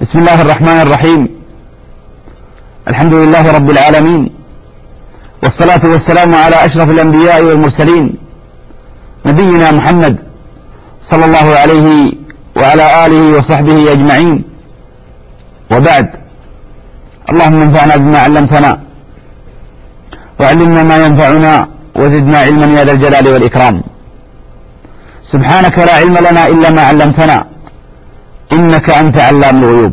بسم الله الرحمن الرحيم. الحمد لله رب العالمين، والصلاة والسلام على أشرف الأنبياء والمرسلين، نبينا محمد صلى الله عليه وعلى آله وصحبه أجمعين، وبعد. اللهم انفعنا بما علمتنا وعلمنا ما ينفعنا وزدنا علما يا ذا الجلال والإكرام. سبحانك لا علم لنا إلا ما علمتنا إنك أنت علام الغيوب.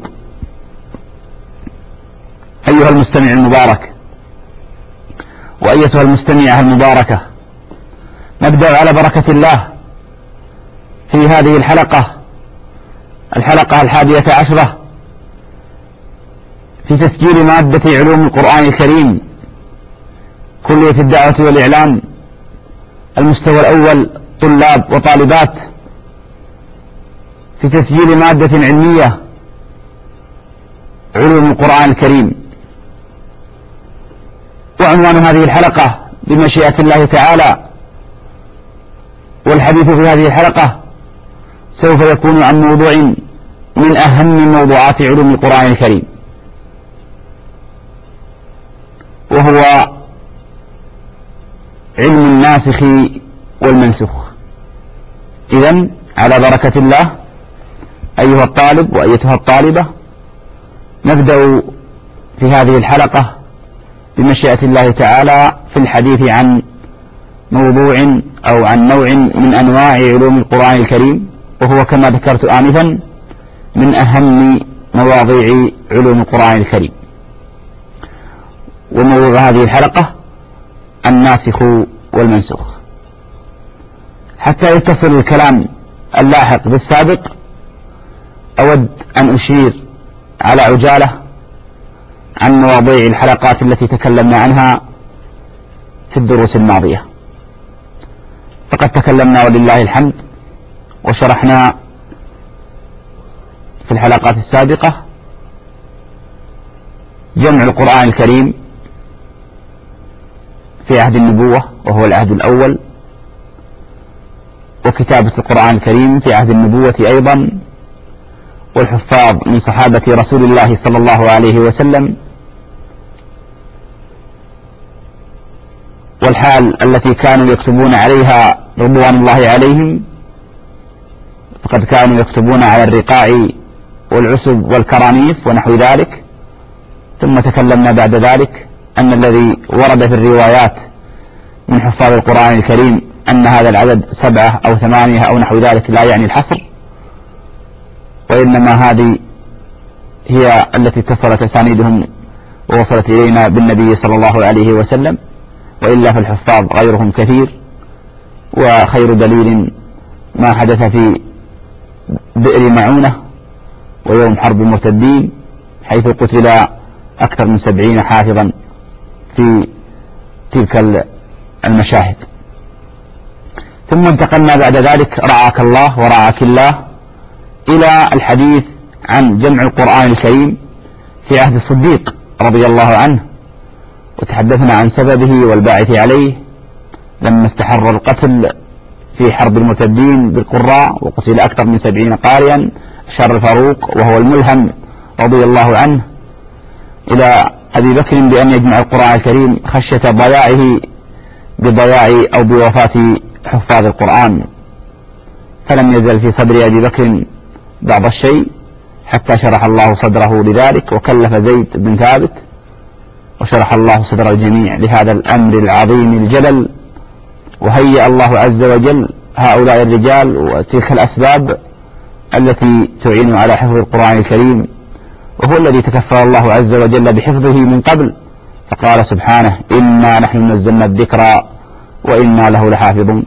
أيها المستمع المبارك وأيتها المستمعة المباركة، نبدأ على بركة الله في هذه الحلقة 11 في تسجيل مادة علوم القرآن الكريم، كلية الدعوة والإعلام، المستوى الأول، طلاب وطالبات، في تسجيل مادة علمية علوم القرآن الكريم. وعنوان هذه الحلقة بمشيئة الله تعالى، والحديث في هذه الحلقة سوف يكون عن موضوع من أهم موضوعات علوم القرآن الكريم، وهو علم الناسخ والمنسوخ. إذن على بركة الله أيها الطالب وأيتها الطالبة، نبدأ في هذه الحلقة بمشيئة الله تعالى في الحديث عن موضوع أو عن نوع من أنواع علوم القرآن الكريم، وهو كما ذكرت آنفا من أهم مواضيع علوم القرآن الكريم. وموضوع هذه الحلقة الناسخ والمنسوخ. حتى يتصل الكلام اللاحق بالسابق، أود أن أشير على عجالة عن مواضيع الحلقات التي تكلمنا عنها في الدروس الماضية. فقد تكلمنا ولله الحمد وشرحنا في الحلقات السابقة جمع القرآن الكريم في عهد النبوة وهو العهد الأول، وكتابة القرآن الكريم في عهد النبوة أيضا، والحفاظ من صحابة رسول الله صلى الله عليه وسلم، والحال التي كانوا يكتبون عليها رضوان الله عليهم، فقد كانوا يكتبون على الرقاع والعسب والكرانيف ونحو ذلك. ثم تكلمنا بعد ذلك أن الذي ورد في الروايات من حفاظ القرآن الكريم أن هذا العدد 7 أو 8 أو نحو ذلك لا يعني الحصر، وإنما هذه هي التي اتصلت أسانيدهم ووصلت إلينا بالنبي صلى الله عليه وسلم، وإلا فالحفاظ غيرهم كثير. وخير دليل ما حدث في بئر معونة ويوم حرب المرتدين، حيث قتل أكثر من 70 حافظا في تلك المشاهد. ثم انتقلنا بعد ذلك رعاك الله ورعاك الله إلى الحديث عن جمع القرآن الكريم في عهد الصديق رضي الله عنه، وتحدثنا عن سببه والباعث عليه لما استحر القتل في حرب المرتدين بالقراء، وقتل أكثر من 70 قارئا، أشار الفاروق وهو الملهم رضي الله عنه إلى أبي بكر بأن يجمع القرآن الكريم خشية ضياعه بضياع أو بوفاة حفاظ القرآن، فلم يزل في صدر أبي بكر بعض الشيء حتى شرح الله صدره لذلك، وكلف زيد بن ثابت، وشرح الله صدر الجميع لهذا الأمر العظيم الجلل، وهيأ الله عز وجل هؤلاء الرجال وتلك الأسباب التي تعين على حفظ القرآن الكريم، وهو الذي تكفل الله عز وجل بحفظه من قبل، فقال سبحانه: إنا نحن نزلنا الذكر وإنا له لحافظون.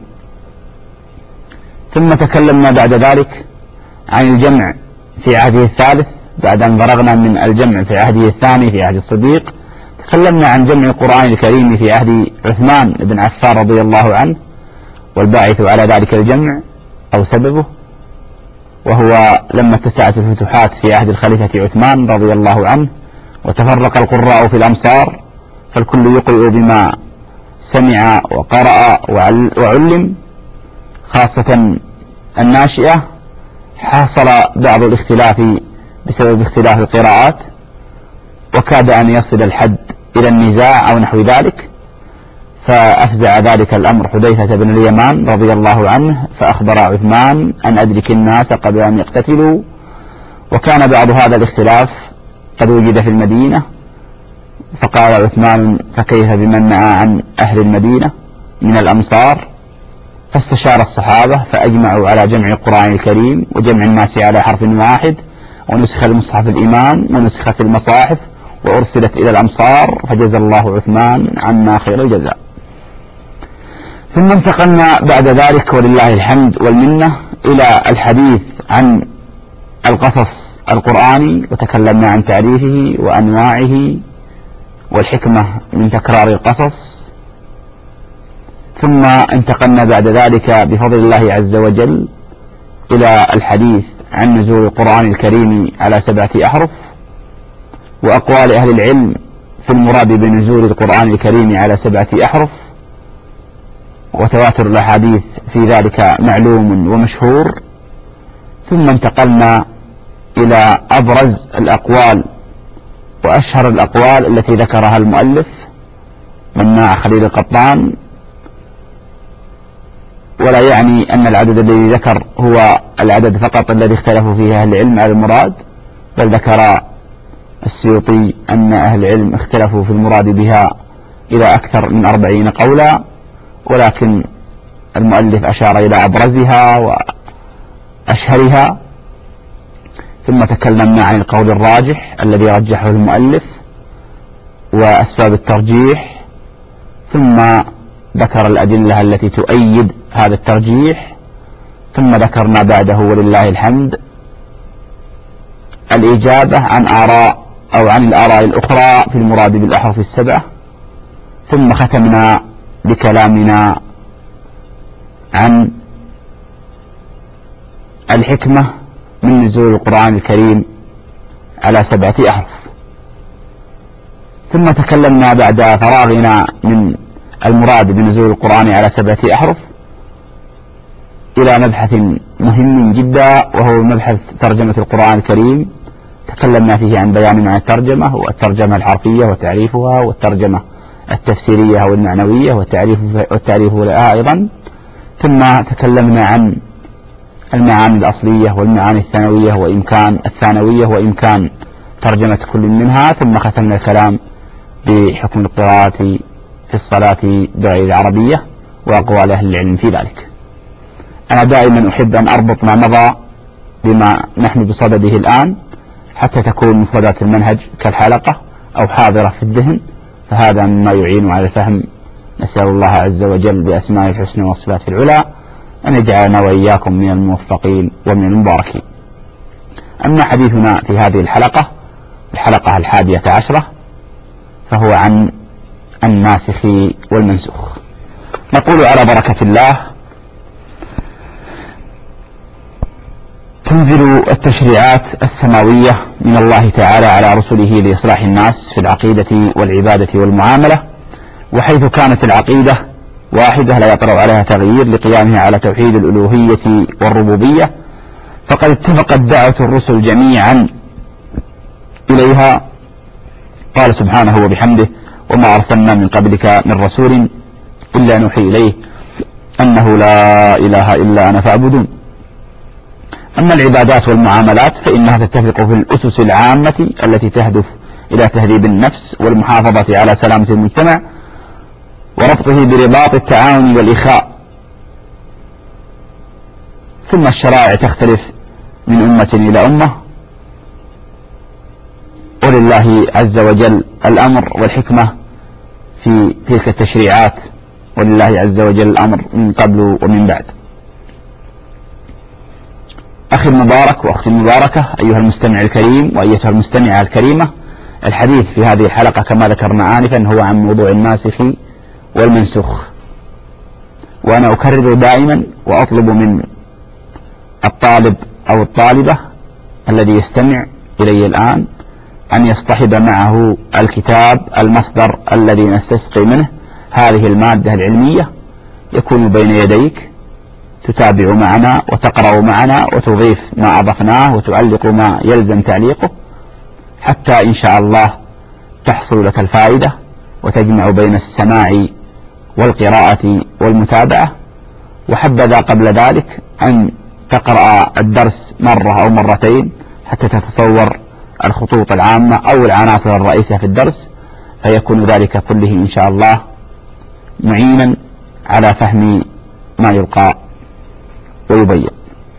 ثم تكلمنا بعد ذلك عن الجمع في عهده الثالث، بعد أن فرغنا من الجمع في عهده الثاني في عهد الصديق. تكلمنا عن جمع القرآن الكريم في عهد عثمان بن عفان رضي الله عنه، والباعث على ذلك الجمع أو سببه، وهو لما اتسعت الفتوحات في عهد الخليفة عثمان رضي الله عنه، وتفرق القراء في الأمصار، فالكل يقرئ بما سمع وقرأ وعلم، خاصة الناشئة، حصل بعض الاختلاف بسبب اختلاف القراءات، وكاد أن يصل الحد إلى النزاع أو نحو ذلك، فأفزع ذلك الأمر حذيفة بن اليمان رضي الله عنه، فأخبر عثمان أن أدرك الناس قبل أن يقتتلوا. وكان بعض هذا الاختلاف قد وجد في المدينة، فقال عثمان: فكيف بمن نأى عن أهل المدينة من الأمصار؟ فاستشار الصحابة فأجمعوا على جمع القرآن الكريم وجمع الناس على حرف واحد، ونسخ المصحف الإمام ونسخت المصاحف وأرسلت إلى الأمصار، فجزى الله عثمان عنا خير الجزاء. ثم انتقلنا بعد ذلك ولله الحمد والمنة إلى الحديث عن القصص القرآني، وتكلمنا عن تعريفه وأنواعه والحكمة من تكرار القصص. ثم انتقلنا بعد ذلك بفضل الله عز وجل إلى الحديث عن نزول القرآن الكريم على 7 أحرف، وأقوال أهل العلم في المراد بنزول القرآن الكريم على 7 أحرف، وتواتر الأحاديث في ذلك معلوم ومشهور. ثم انتقلنا إلى أبرز الأقوال وأشهر الأقوال التي ذكرها المؤلف مناع خليل القطان، ولا يعني أن العدد الذي ذكر هو العدد فقط الذي اختلفوا فيه أهل العلم على المراد، بل ذكر السيوطي أن أهل العلم اختلفوا في المراد بها إلى أكثر من 40 قولا، ولكن المؤلف أشار إلى أبرزها وأشهرها. ثم تكلمنا عن القول الراجح الذي رجحه المؤلف وأسباب الترجيح، ثم ذكر الأدلة التي تؤيد هذا الترجيح، ثم ذكرنا بعده ولله الحمد الإجابة عن آراء أو عن الآراء الأخرى في المراد بالأحرف 7. ثم ختمنا بكلامنا عن الحكمة من نزول القرآن الكريم على 7 أحرف. ثم تكلمنا بعد فراغنا من المراد بنزول القرآن على 7 أحرف إلى مبحث مهم جدا، وهو مبحث ترجمة القرآن الكريم. تكلمنا فيه عن بيان معنى الترجمة والترجمة الحرفية وتعريفها، والترجمة التفسيرية أو المعنوية والتعريف لها أيضا. ثم تكلمنا عن المعاني الأصلية والمعاني الثانوية وإمكان ترجمة كل منها. ثم ختمنا الكلام بحكم القراءة في الصلاة بغير العربية وأقوال أهل العلم في ذلك. أنا دائما أحب أن أربط ما مضى بما نحن بصدده الآن حتى تكون مفردات المنهج كالحلقة أو حاضرة في الذهن، فهذا مما يعين على الفهم. نسأل الله عز وجل بأسماء الحسنى وصفات العلى أن يجعلنا وإياكم من الموفقين ومن المباركين. أما حديثنا في هذه الحلقة 11، فهو عن الناسخ والمنسوخ. نقول على بركة الله: تنزل التشريعات السماوية من الله تعالى على رسله لإصلاح الناس في العقيدة والعبادة والمعاملة، وحيث كانت العقيدة واحدة لا يطرأ عليها تغيير لقيامها على توحيد الألوهية والربوبية، فقد اتفقت دعوة الرسل جميعا إليها. قال سبحانه وبحمده: وما أرسلنا من قبلك من رسول إلا نوحي إليه أنه لا إله إلا أنا فاعبدون. أما العبادات والمعاملات فإنها تتفق في الأسس العامة التي تهدف إلى تهذيب النفس والمحافظة على سلامة المجتمع وربطه برباط التعاون والإخاء. ثم الشرائع تختلف من أمة إلى أمة، ولله عز وجل الأمر والحكمة في تلك التشريعات، ولله عز وجل الأمر من قبل ومن بعد. أخي المبارك وأختي المباركة، أيها المستمع الكريم وأيتها المستمعة الكريمة، الحديث في هذه الحلقة كما ذكرنا آنفا هو عن موضوع الناسخ والمنسوخ. وأنا أكرر دائما وأطلب من الطالب أو الطالبة الذي يستمع إلي الآن أن يصطحب معه الكتاب المصدر الذي نستسقي منه هذه المادة العلمية، يكون بين يديك تتابع معنا وتقرأ معنا وتضيف ما أضفناه وتعلق ما يلزم تعليقه، حتى إن شاء الله تحصل لك الفائدة وتجمع بين السماع والقراءة والمتابعة. وحبذا قبل ذلك أن تقرأ الدرس مرة أو مرتين حتى تتصور الخطوط العامة أو العناصر الرئيسية في الدرس، فيكون ذلك كله إن شاء الله معينا على فهم ما يلقى ويبين.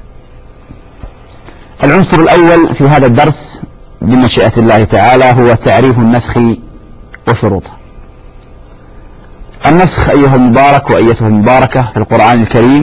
العنصر الأول في هذا الدرس بمشيئة الله تعالى هو تعريف النسخ وشروطه. النسخ أيها المبارك وأيتها المباركة في القرآن الكريم،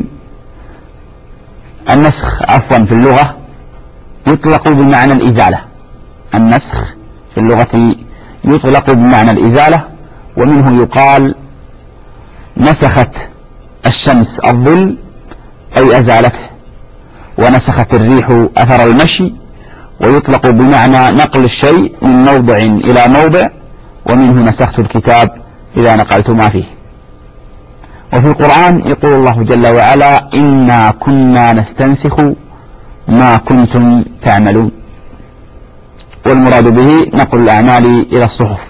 النسخ عفوا في اللغة يطلق بمعنى الإزالة. النسخ في اللغة يطلق بمعنى الإزالة، ومنه يقال نسخت الشمس الظل أي أزالته، ونسخت الريح أثر المشي، ويطلق بمعنى نقل الشيء من موضع إلى موضع، ومنه نسخت الكتاب إذا نقلت ما فيه. وفي القرآن يقول الله جل وعلا إنا كنا نستنسخ ما كنتم تعملون، والمراد به نقل الأعمال إلى الصحف.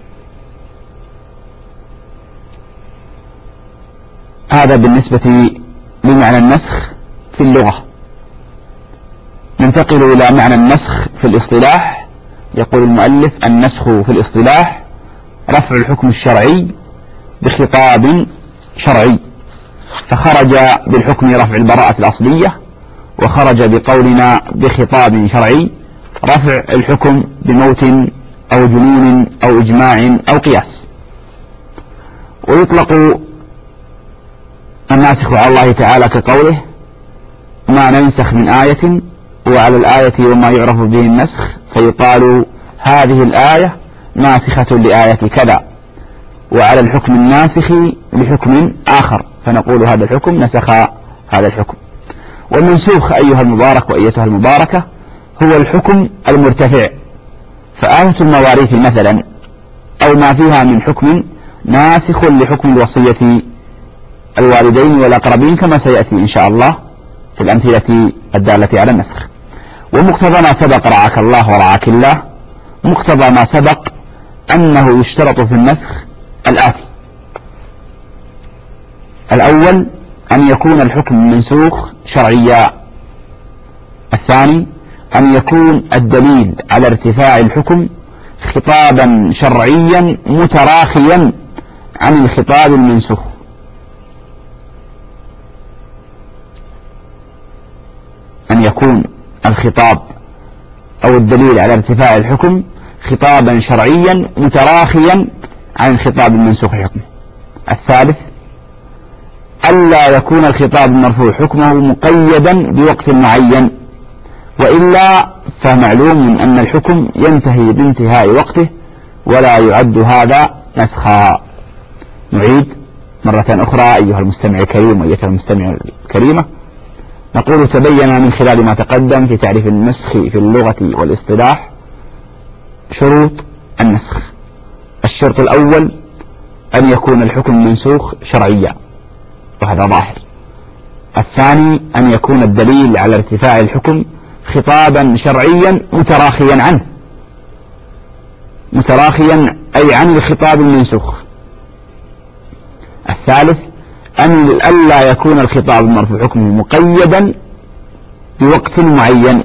هذا بالنسبة لمعنى النسخ في اللغة. ننتقل إلى معنى النسخ في الاصطلاح. يقول المؤلف النسخ في الاصطلاح رفع الحكم الشرعي بخطاب شرعي، فخرج بالحكم رفع البراءة الأصلية، وخرج بقولنا بخطاب شرعي رفع الحكم بموت أو جنون أو إجماع أو قياس. ويطلق الناسخ على الله تعالى كقوله ما ننسخ من آية، وعلى الآية وما يعرف به النسخ، فيقال هذه الآية ناسخة لآية كذا، وعلى الحكم الناسخ لحكم آخر فنقول هذا الحكم نسخ هذا الحكم. والمنسوخ أيها المبارك وأيتها المباركة هو الحكم المرتفع، فآية المواريث مثلا أو ما فيها من حكم ناسخ لحكم الوصية الوالدين والأقربين كما سيأتي إن شاء الله في الأمثلة الدالة على النسخ. ومقتضى ما سبق رعاك الله ورعاك الله، مقتضى ما سبق أنه يشترط في النسخ الآتي: الأول أن يكون الحكم المنسوخ شرعيا، الثاني أن يكون الدليل على ارتفاع الحكم خطابا شرعيا متراخيا عن الخطاب المنسوخ، أن يكون الخطاب أو الدليل على ارتفاع الحكم خطابا شرعيا متراخيا عن الخطاب المنسوخ حكمه. الثالث ألا يكون الخطاب المرفوع حكمه مقيدا بوقت معين، وإلا فمعلوم أن الحكم ينتهي بانتهاء وقته ولا يعد هذا نسخا. نعيد مرة أخرى أيها المستمع الكريم وأيتها المستمع الكريمة، نقول تبين من خلال ما تقدم في تعريف النسخ في اللغة والاصطلاح شروط النسخ. الشرط الأول أن يكون الحكم المنسوخ شرعيا، وهذا ظاهر. الثاني أن يكون الدليل على ارتفاع الحكم خطابا شرعيا متراخيا عنه، متراخيا أي عن الخطاب المنسوخ. الثالث أن ألا يكون الخطاب المرفوع حكمه مقيدا بوقت معين،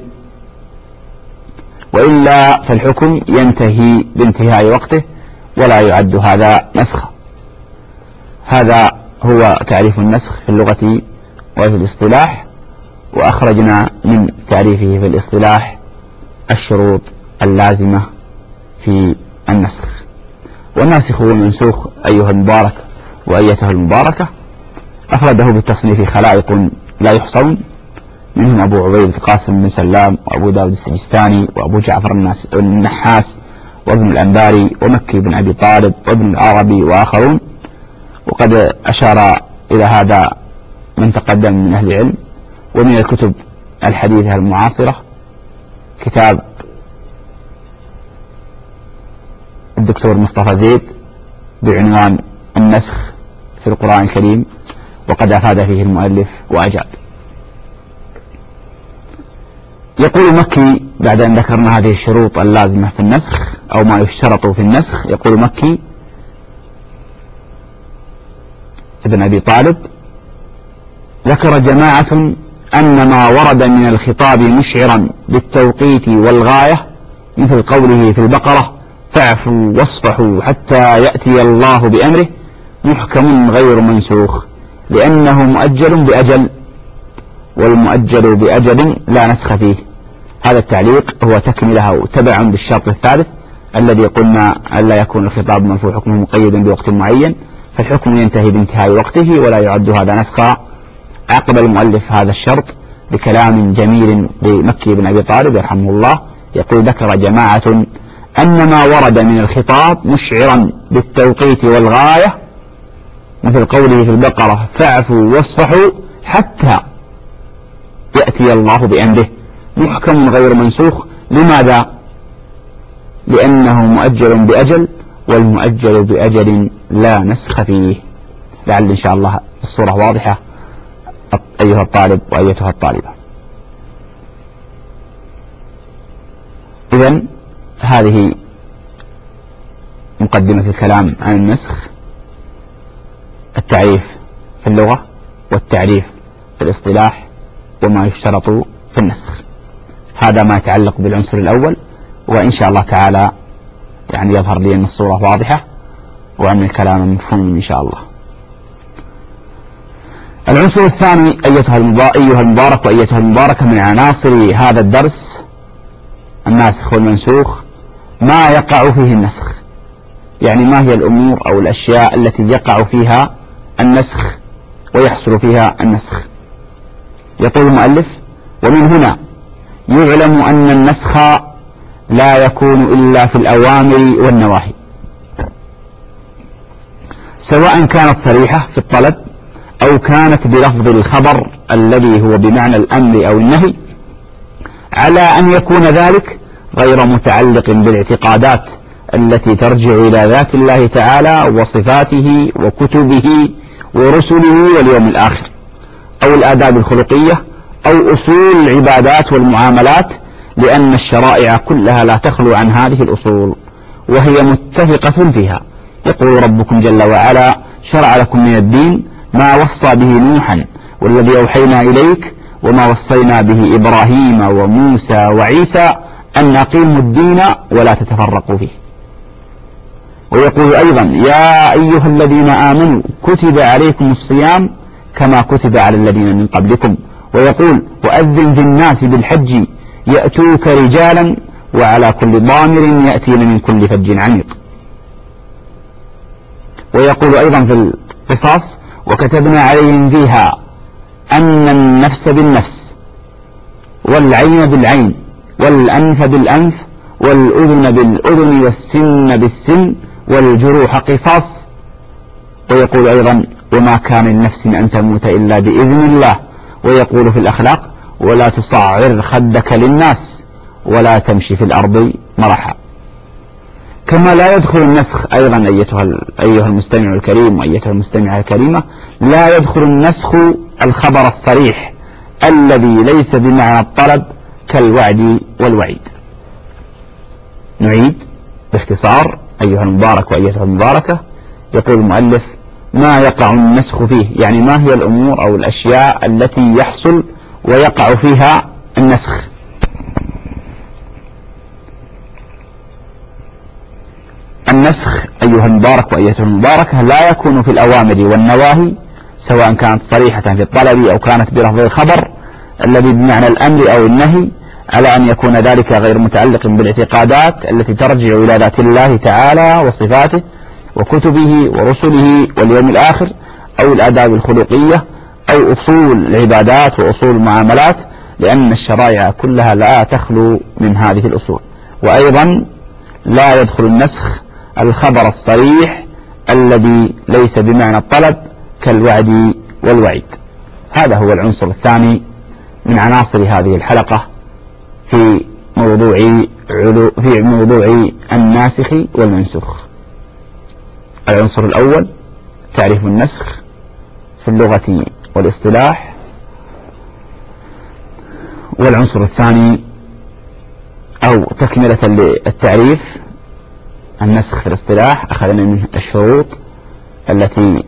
وإلا فالحكم ينتهي بانتهاء وقته ولا يعد هذا نسخا. هذا هو تعريف النسخ في اللغة وفي الاصطلاح، وأخرجنا من تعريفه في الاصطلاح الشروط اللازمة في النسخ. والناسخ والمنسوخ أيها المبارك وأيتها المباركة أفرده بالتصنيف خلائق لا يحصون، منهم أبو عبيد القاسم بن سلام، وأبو داود السجستاني، وأبو جعفر النحاس، وابن الأنباري، ومكي بن أبي طالب، وابن العربي وآخرون. وقد أشار إلى هذا من تقدم من أهل العلم. ومن الكتب الحديثة المعاصرة كتاب الدكتور مصطفى زيد بعنوان النسخ في القرآن الكريم، وقد أفاد فيه المؤلف وأجاد. يقول مكي بعد أن ذكرنا هذه الشروط اللازمة في النسخ أو ما يشترط في النسخ، يقول مكي ابن أبي طالب: ذكر جماعة أن ما ورد من الخطاب مشعرا بالتوقيت والغاية مثل قوله في البقرة: فاعفوا واصفحوا حتى يأتي الله بأمره، محكم غير منسوخ لأنه مؤجل بأجل، والمؤجل بأجل لا نسخ فيه. هذا التعليق هو تكملها وتبع بالشرط الثالث الذي قلنا ألا يكون الخطاب مرفوع حكمه مقيدا بوقت معين، فالحكم ينتهي بانتهاء وقته ولا يعد هذا نسخا. عقب المؤلف هذا الشرط بكلام جميل لمكي بن أبي طالب يرحمه الله، يقول: ذكر جماعة أن ما ورد من الخطاب مشعرا بالتوقيت والغاية مثل قوله في البقرة: فاعفوا واصفحوا حتى يأتي الله بأمره، محكم غير منسوخ. لماذا؟ لأنه مؤجل بأجل، والمؤجل بأجل لا نسخ فيه. لعل إن شاء الله الصورة واضحة أيها الطالب وأيتها الطالبة. إذن هذه مقدمة الكلام عن النسخ، التعريف في اللغة والتعريف في الاصطلاح وما يشترط في النسخ. هذا ما يتعلق بالعنصر الأول، وإن شاء الله تعالى يعني يظهر لي أن الصورة واضحة وأن الكلام مفهوم إن شاء الله. العنصر الثاني أيها المبارك وأيتها المباركة من عناصر هذا الدرس الناسخ والمنسوخ ما يقع فيه النسخ، يعني ما هي الأمور أو الأشياء التي يقع فيها النسخ ويحصل فيها النسخ. يقول المؤلف: ومن هنا يعلم أن النسخ لا يكون إلا في الأوامر والنواهي، سواء كانت صريحة في الطلب أو كانت بلفظ الخبر الذي هو بمعنى الأمر أو النهي، على أن يكون ذلك غير متعلق بالاعتقادات التي ترجع إلى ذات الله تعالى وصفاته وكتبه ورسله واليوم الآخر، أو الآداب الخلقية أو أصول العبادات والمعاملات، لأن الشرائع كلها لا تخلو عن هذه الأصول وهي متفقة فيها. يقول ربكم جل وعلا: شرع لكم من الدين ما وصى به نوحا والذي أوحينا إليك وما وصينا به إبراهيم وموسى وعيسى أن أقيموا الدين ولا تتفرقوا فيه. ويقول أيضا: يا أيها الذين آمنوا كتب عليكم الصيام كما كتب على الذين من قبلكم. ويقول: وأذن في الناس بالحج يأتوك رجالا وعلى كل ضامر يأتين من كل فج عميق. ويقول أيضا في القصاص: وكتبنا عليهم فيها أن النفس بالنفس والعين بالعين والأنف بالأنف والأذن بالأذن والسن بالسن والجروح قصاص. ويقول أيضا: وما كان لنفس أن تموت إلا بإذن الله. ويقول في الأخلاق: ولا تصعر خدك للناس ولا تمشي في الأرض مرحا. كما لا يدخل النسخ أيضا أيها المستمع الكريم وأيتها المستمعة الكريمة، لا يدخل النسخ الخبر الصريح الذي ليس بمعنى الطلب كالوعد والوعيد. نعيد باختصار أيها المبارك وأيتها المباركة. يقول المؤلف: ما يقع النسخ فيه، يعني ما هي الأمور أو الأشياء التي يحصل ويقع فيها النسخ. النسخ أيها المبارك وأيتها المباركة لا يكون في الأوامر والنواهي، سواء كانت صريحة في الطلب أو كانت بلفظ الخبر الذي بمعنى الأمر أو النهي، على أن يكون ذلك غير متعلق بالاعتقادات التي ترجع إلى ذات الله تعالى وصفاته وكتبه ورسله واليوم الآخر، أو الآداب الخلقية أو أصول العبادات وأصول المعاملات، لأن الشرائع كلها لا تخلو من هذه الأصول. وأيضا لا يدخل النسخ الخبر الصريح الذي ليس بمعنى الطلب كالوعد والوعيد. هذا هو العنصر الثاني من عناصر هذه الحلقة في موضوع الناسخ والمنسوخ. العنصر الأول تعريف النسخ، في اللغة والاصطلاح. والعنصر الثاني أو تكملة للتعريف النسخ في الاصطلاح أخذنا منه الشروط التي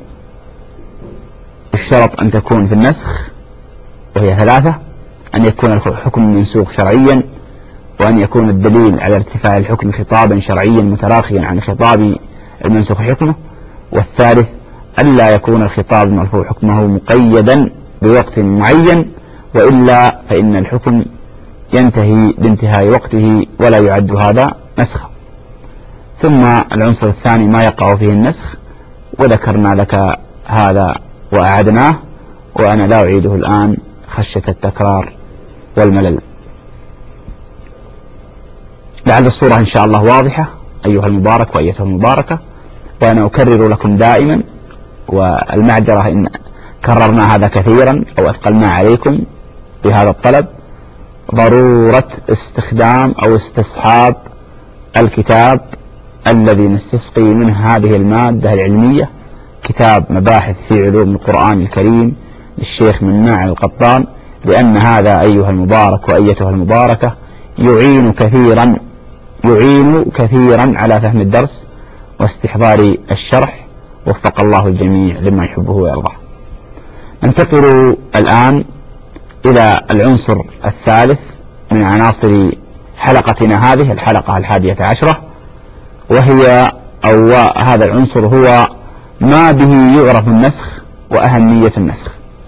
اشترط أن تكون في النسخ، وهي 3: أن يكون الحكم منسوخ شرعيا، وأن يكون الدليل على ارتفاع الحكم خطابا شرعيا متراخيا عن خطاب المنسوخ حكمه، والثالث ألا يكون الخطاب المرفوع حكمه مقيدا بوقت معين، وإلا فإن الحكم ينتهي بانتهاء وقته ولا يعد هذا نسخا. ثم العنصر الثاني ما يقع فيه النسخ، وذكرنا لك هذا وأعدناه، وأنا لا أعيده الآن خشية التكرار والملل. لعل الصورة إن شاء الله واضحة أيها المبارك وأيتها المباركة، وأنا أكرر لكم دائما، والمعذرة إن كررنا هذا كثيرا أو أثقلنا عليكم بهذا الطلب، ضرورة استخدام أو استصحاب الكتاب الذي نستسقي منه هذه المادة العلمية، كتاب مباحث في علوم القرآن الكريم للشيخ مناع القطان، لأن هذا أيها المبارك وأيتها المباركة يعين كثيرا على فهم الدرس واستحضار الشرح، وفق الله الجميع لما يحبه ويرضاه. ننتقل الآن إلى العنصر الثالث من عناصر حلقتنا هذه الحلقة 11، وهي أو هذا العنصر هو ما به يعرف النسخ وأهمية النسخ.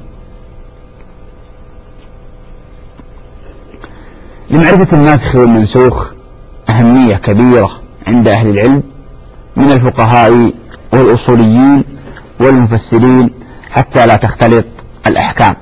لمعرفة الناسخ والمنسوخ أهمية كبيرة عند أهل العلم من الفقهاء والأصوليين والمفسرين حتى لا تختلط الأحكام،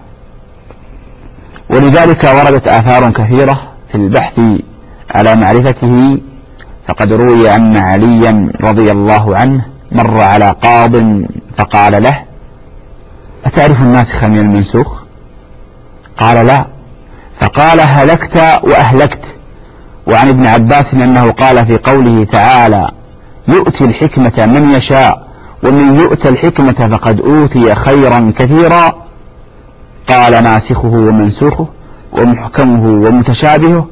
ولذلك وردت آثار كثيرة في البحث على معرفته. فقد روي أن عليا رضي الله عنه مر على قاض فقال له: أتعرف الناسخ من المنسوخ؟ قال: لا. فقال: هلكت وأهلكت. وعن ابن عباس أنه قال في قوله تعالى: يؤتي الحكمة من يشاء ومن يؤتى الحكمة فقد أوتي خيرا كثيرا، قال: ناسخه ومنسوخه ومحكمه ومتشابهه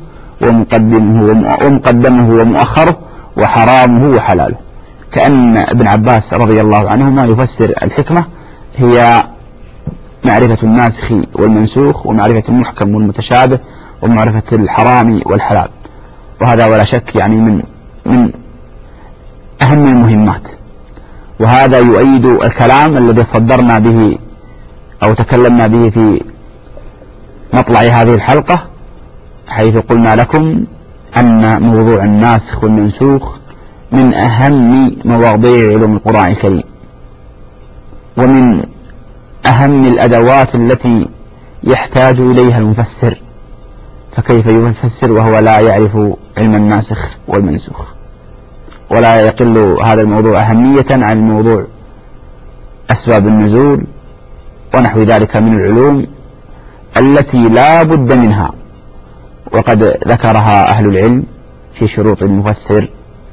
ومقدمه ومؤخره وحرامه وحلاله. كأن ابن عباس رضي الله عنهما يفسر الحكمة هي معرفة الناسخ والمنسوخ، ومعرفة المحكم والمتشابه، ومعرفة الحرام والحلال، وهذا ولا شك يعني من أهم المهمات. وهذا يؤيد الكلام الذي صدرنا به أو تكلمنا به في مطلع هذه الحلقة، حيث قلنا لكم أن موضوع الناسخ والمنسوخ من أهم مواضيع علوم القرآن الكريم، ومن أهم الأدوات التي يحتاج إليها المفسر، فكيف يفسر وهو لا يعرف علم الناسخ والمنسوخ؟ ولا يقل هذا الموضوع أهمية عن موضوع أسباب النزول ونحو ذلك من العلوم التي لا بد منها، وقد ذكرها أهل العلم في شروط المفسر.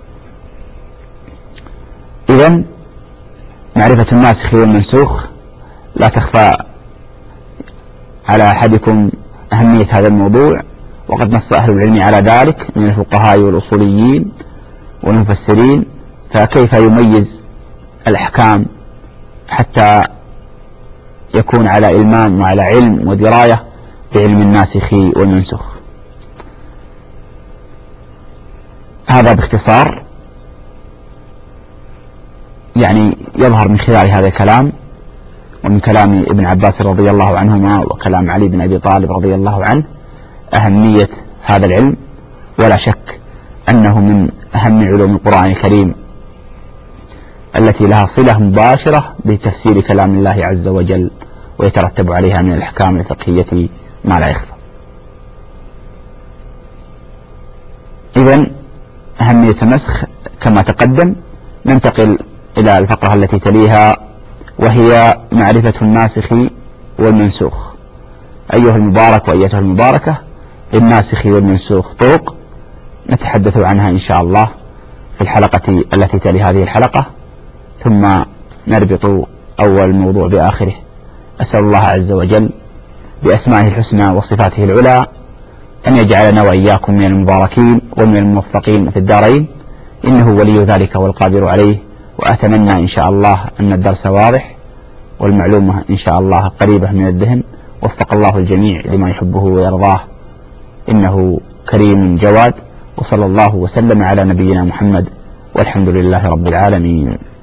إذن معرفة الناسخ والمنسوخ لا تخفى على أحدكم أهمية هذا الموضوع، وقد نص أهل العلم على ذلك من الفقهاء والأصوليين والمفسرين. فكيف يميز الأحكام حتى يكون على إلمام وعلى علم ودراية بعلم الناسخ والمنسوخ؟ هذا باختصار يعني يظهر من خلال هذا الكلام ومن كلام ابن عباس رضي الله عنهما وكلام علي بن أبي طالب رضي الله عنه أهمية هذا العلم، ولا شك أنه من أهم علوم القرآن الكريم التي لها صلة مباشرة بتفسير كلام الله عز وجل، ويترتب عليها من الأحكام الفقهية ما لا يخفى. إذن أهمية النسخ كما تقدم. ننتقل إلى الفقرة التي تليها، وهي معرفة الناسخ والمنسوخ. أيها المبارك وأيتها المباركة، للناسخ والمنسوخ طرق نتحدث عنها إن شاء الله في الحلقة التي تلي هذه الحلقة، ثم نربط أول موضوع بآخره. أسأل الله عز وجل بأسمائه الحسنى وصفاته العلى أن يجعلنا وإياكم من المباركين ومن الموفقين في الدارين، إنه ولي ذلك والقادر عليه. وأتمنى إن شاء الله أن الدرس واضح والمعلومة إن شاء الله قريبة من الذهن. وفق الله الجميع لما يحبه ويرضاه، إنه كريم جواد. وصلى الله وسلم على نبينا محمد، والحمد لله رب العالمين.